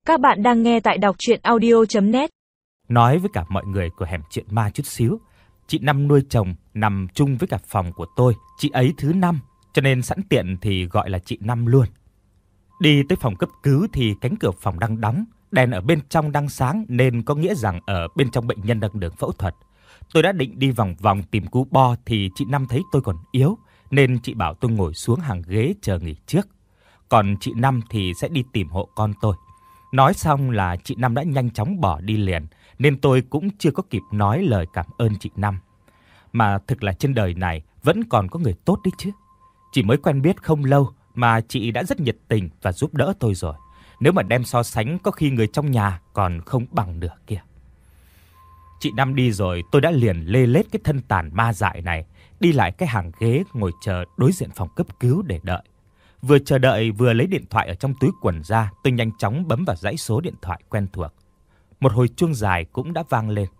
Các bạn đang nghe tại đọc truyện audio.net. Nói với cả mọi người của hẻm chuyện ma chút xíu. Chị Năm nuôi chồng nằm chung với cả phòng của tôi. Chị ấy thứ 5, cho nên sẵn tiện thì gọi là chị Năm luôn. Đi tới phòng cấp cứu thì cánh cửa phòng đang đóng, đèn ở bên trong đang sáng nên có nghĩa rằng ở bên trong bệnh nhân đang được phẫu thuật. Tôi đã định đi vòng vòng tìm cú bo thì chị Năm thấy tôi còn yếu nên chị bảo tôi ngồi xuống hàng ghế chờ nghỉ trước. Còn chị Năm thì sẽ đi tìm hộ con tôi. Nói xong là chị Năm đã nhanh chóng bỏ đi liền nên tôi cũng chưa có kịp nói lời cảm ơn chị Năm. Mà thực là trên đời này vẫn còn có người tốt đấy chứ. Chỉ mới quen biết không lâu mà chị đã rất nhiệt tình và giúp đỡ tôi rồi. Nếu mà đem so sánh có khi người trong nhà còn không bằng được kia. Chị Năm đi rồi tôi đã liền lê lết cái thân tàn ma dại này, đi lại cái hàng ghế ngồi chờ đối diện phòng cấp cứu để đợi. Vừa chờ đợi vừa lấy điện thoại ở trong túi quần ra, tôi nhanh chóng bấm vào dãy số điện thoại quen thuộc. Một hồi chuông dài cũng đã vang lên.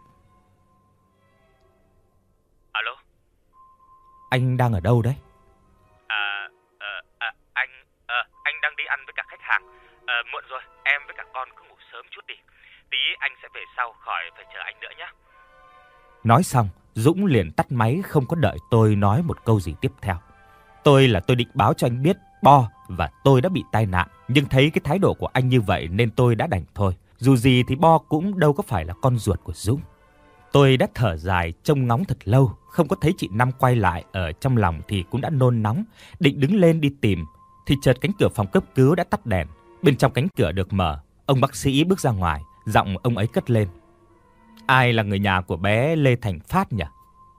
Alo? Anh đang ở đâu đấy? Anh đang đi ăn với cả khách hàng. Muộn rồi, em với cả con cứ ngủ sớm chút đi. Tí anh sẽ về sau, khỏi phải chờ anh nữa nhé. Nói xong, Dũng liền tắt máy không có đợi tôi nói một câu gì tiếp theo. Tôi định báo cho anh biết Bo và tôi đã bị tai nạn, nhưng thấy cái thái độ của anh như vậy nên tôi đã đành thôi. Dù gì thì Bo cũng đâu có phải là con ruột của Dũng. Tôi đã thở dài trông ngóng thật lâu, không có thấy chị Năm quay lại, ở trong lòng thì cũng đã nôn nóng, định đứng lên đi tìm thì chợt cánh cửa phòng cấp cứu đã tắt đèn. Bên trong cánh cửa được mở, ông bác sĩ bước ra ngoài, giọng ông ấy cất lên. Ai là người nhà của bé Lê Thành Phát nhỉ?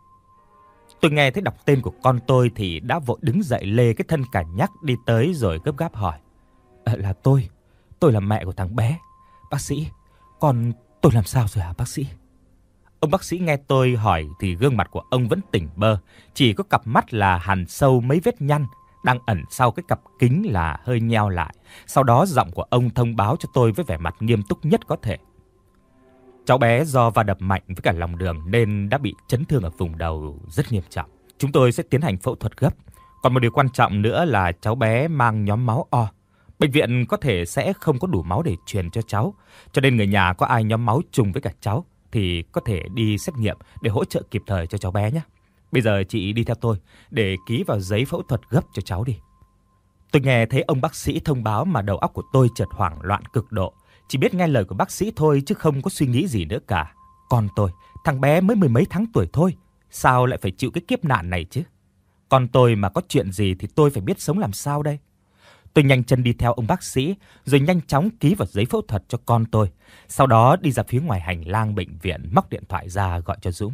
Tôi nghe thấy đọc tên của con tôi thì đã vội đứng dậy lê cái thân cả nhắc đi tới rồi gấp gáp hỏi. Là tôi là mẹ của thằng bé. Bác sĩ, con tôi làm sao rồi hả bác sĩ? Ông bác sĩ nghe tôi hỏi thì gương mặt của ông vẫn tỉnh bơ, chỉ có cặp mắt là hằn sâu mấy vết nhăn, đang ẩn sau cái cặp kính là hơi nheo lại. Sau đó giọng của ông thông báo cho tôi với vẻ mặt nghiêm túc nhất có thể. Cháu bé do va đập mạnh với cả lòng đường nên đã bị chấn thương ở vùng đầu rất nghiêm trọng. Chúng tôi sẽ tiến hành phẫu thuật gấp. Còn một điều quan trọng nữa là cháu bé mang nhóm máu O. Bệnh viện có thể sẽ không có đủ máu để truyền cho cháu, cho nên người nhà có ai nhóm máu trùng với cả cháu thì có thể đi xét nghiệm để hỗ trợ kịp thời cho cháu bé nhé. Bây giờ chị đi theo tôi để ký vào giấy phẫu thuật gấp cho cháu đi. Tôi nghe thấy ông bác sĩ thông báo mà đầu óc của tôi chợt hoảng loạn cực độ. Chỉ biết nghe lời của bác sĩ thôi chứ không có suy nghĩ gì nữa cả. Con tôi, thằng bé mới 10 mấy tháng tuổi thôi, sao lại phải chịu cái kiếp nạn này chứ? Con tôi mà có chuyện gì thì tôi phải biết sống làm sao đây? Tôi nhanh chân đi theo ông bác sĩ rồi nhanh chóng ký vào giấy phẫu thuật cho con tôi. Sau đó đi ra phía ngoài hành lang bệnh viện, móc điện thoại ra gọi cho Dũng.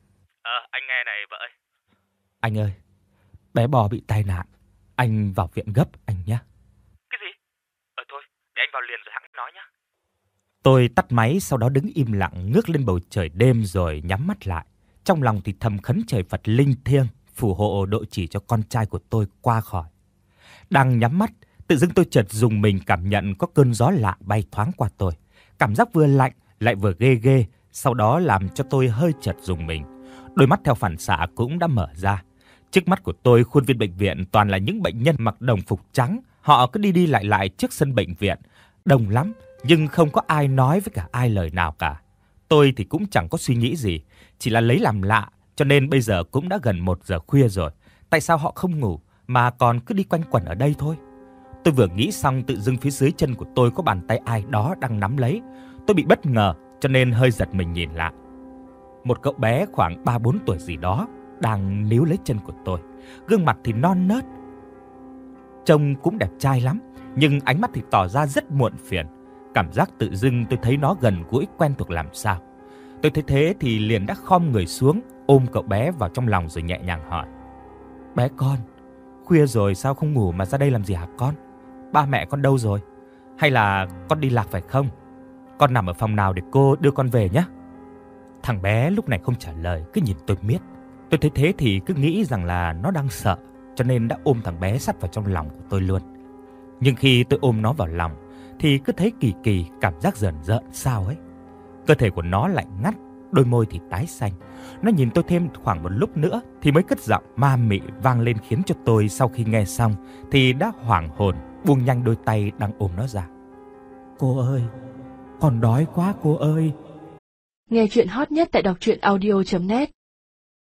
Anh nghe này vợ ơi. Anh ơi, bé Bò bị tai nạn. Anh vào viện gấp anh nhé. Cái gì? Thôi, để anh vào liền rồi hẵng nói nhé. Tôi tắt máy, sau đó đứng im lặng ngước lên bầu trời đêm rồi nhắm mắt lại. Trong lòng thì thầm khấn trời Phật linh thiêng phù hộ độ chỉ cho con trai của tôi qua khỏi. Đang nhắm mắt, tự dưng tôi chợt rùng mình cảm nhận có cơn gió lạ bay thoáng qua tôi. Cảm giác vừa lạnh lại vừa ghê ghê, sau đó làm cho tôi hơi chợt rùng mình. Đôi mắt theo phản xạ cũng đã mở ra. Trước mắt của tôi khuôn viên bệnh viện toàn là những bệnh nhân mặc đồng phục trắng. Họ cứ đi đi lại lại trước sân bệnh viện. Đông lắm, nhưng không có ai nói với cả ai lời nào cả. Tôi thì cũng chẳng có suy nghĩ gì, chỉ là lấy làm lạ, cho nên bây giờ cũng đã gần 1 giờ khuya rồi. Tại sao họ không ngủ mà còn cứ đi quanh quẩn ở đây thôi? Tôi vừa nghĩ xong tự dưng phía dưới chân của tôi có bàn tay ai đó đang nắm lấy. Tôi bị bất ngờ cho nên hơi giật mình nhìn lại. Một cậu bé khoảng 3-4 tuổi gì đó đang níu lấy chân của tôi. Gương mặt thì non nớt, trông cũng đẹp trai lắm, nhưng ánh mắt thì tỏ ra rất muộn phiền. Cảm giác tự dưng tôi thấy nó gần gũi quen thuộc làm sao. Tôi thấy thế thì liền đã khom người xuống, ôm cậu bé vào trong lòng rồi nhẹ nhàng hỏi. Bé con, khuya rồi sao không ngủ mà ra đây làm gì hả con? Ba mẹ con đâu rồi? Hay là con đi lạc phải không? Con nằm ở phòng nào để cô đưa con về nhé? Thằng bé lúc này không trả lời, cứ nhìn tôi miết. Tôi thấy thế thì cứ nghĩ rằng là nó đang sợ, cho nên đã ôm thằng bé sát vào trong lòng của tôi luôn. Nhưng khi tôi ôm nó vào lòng thì cứ thấy kỳ kỳ, cảm giác rờn rợn sao ấy. Cơ thể của nó lạnh ngắt, đôi môi thì tái xanh. Nó nhìn tôi thêm khoảng một lúc nữa thì mới cất giọng ma mị vang lên, khiến cho tôi sau khi nghe xong thì đã hoảng hồn, buông nhanh đôi tay đang ôm nó ra. Cô ơi, con đói quá cô ơi. Nghe chuyện hot nhất tại đọc truyện audio.net